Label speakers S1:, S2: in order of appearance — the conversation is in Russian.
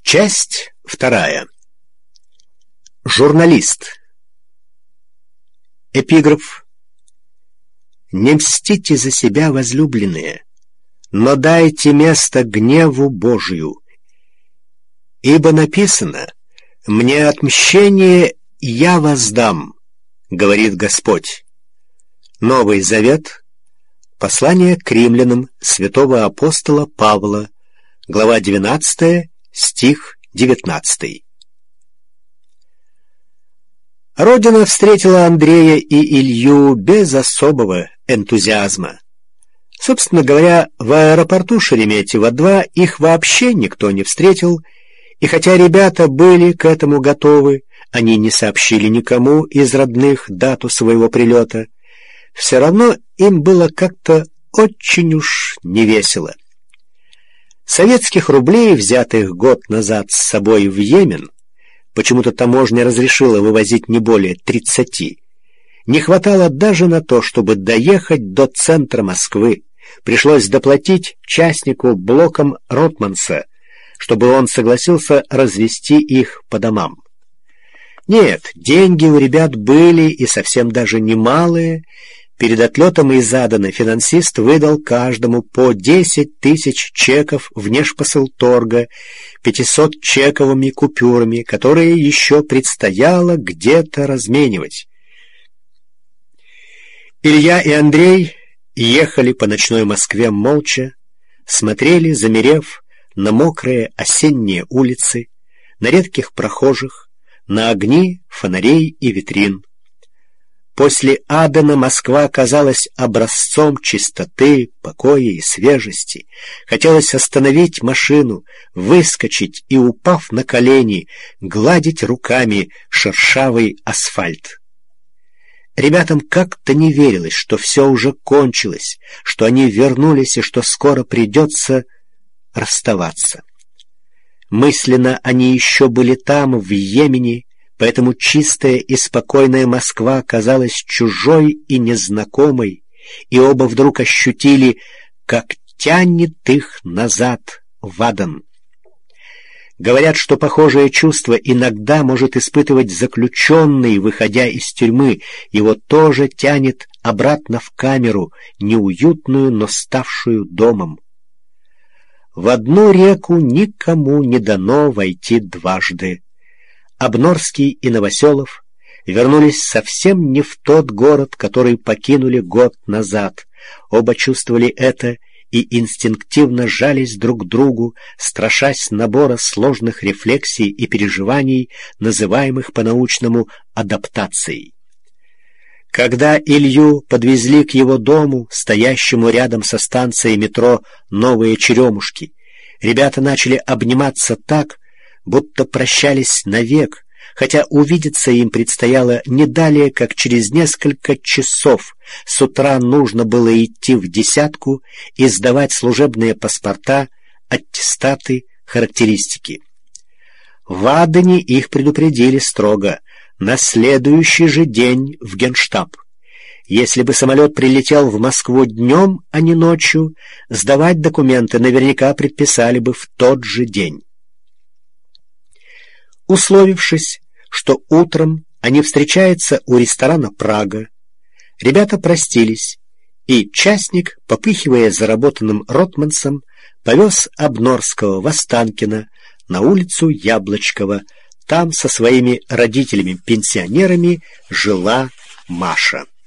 S1: Часть вторая. Журналист. Эпиграф. «Не мстите за себя, возлюбленные, но дайте место гневу Божию. Ибо написано: мне отмщение я воздам, говорит Господь». Новый Завет. Послание к римлянам святого апостола Павла, глава 12, стих 19. Родина встретила Андрея и Илью без особого энтузиазма. Собственно говоря, в аэропорту Шереметьево-2 их вообще никто не встретил, и хотя ребята были к этому готовы, они не сообщили никому из родных дату своего прилета, все равно им было как-то очень уж невесело. Советских рублей, взятых год назад с собой в Йемен, почему-то таможня разрешила вывозить не более 30, не хватало даже на то, чтобы доехать до центра Москвы. Пришлось доплатить частнику блоком Ротманса, чтобы он согласился развезти их по домам. Нет, деньги у ребят были и совсем даже немалые. Перед отлетом из Адана финансист выдал каждому по 10 тысяч чеков внешпосылторга 500-чековыми купюрами, которые еще предстояло где-то разменивать. Илья и Андрей ехали по ночной Москве молча, смотрели, замерев, на мокрые осенние улицы, на редких прохожих, на огни фонарей и витрин. После Адана Москва казалась образцом чистоты, покоя и свежести. Хотелось остановить машину, выскочить и, упав на колени, гладить руками шершавый асфальт. Ребятам как-то не верилось, что все уже кончилось, что они вернулись и что скоро придется расставаться. Мысленно они еще были там, в Йемене, поэтому чистая и спокойная Москва казалась чужой и незнакомой, и оба вдруг ощутили, как тянет их назад в Адан. Говорят, что похожее чувство иногда может испытывать заключенный, выходя из тюрьмы. Его тоже тянет обратно в камеру, неуютную, но ставшую домом. В одну реку никому не дано войти дважды. Обнорский и Новоселов вернулись совсем не в тот город, который покинули год назад. Оба чувствовали это и инстинктивно жались друг к другу, страшась набора сложных рефлексий и переживаний, называемых по-научному адаптацией. Когда Илью подвезли к его дому, стоящему рядом со станцией метро «Новые Черемушки», ребята начали обниматься так, будто прощались навек, хотя увидеться им предстояло не далее, как через несколько часов. С утра нужно было идти в десятку и сдавать служебные паспорта, аттестаты, характеристики. В Адане их предупредили строго: на следующий же день в Генштаб. Если бы самолет прилетел в Москву днем, а не ночью, сдавать документы наверняка предписали бы в тот же день. Условившись, что утром они встречаются у ресторана «Прага», ребята простились, и частник, попыхивая заработанным Ротмансом, повез Обнорского в Останкино на улицу Яблочкова. Там со своими родителями-пенсионерами жила Маша.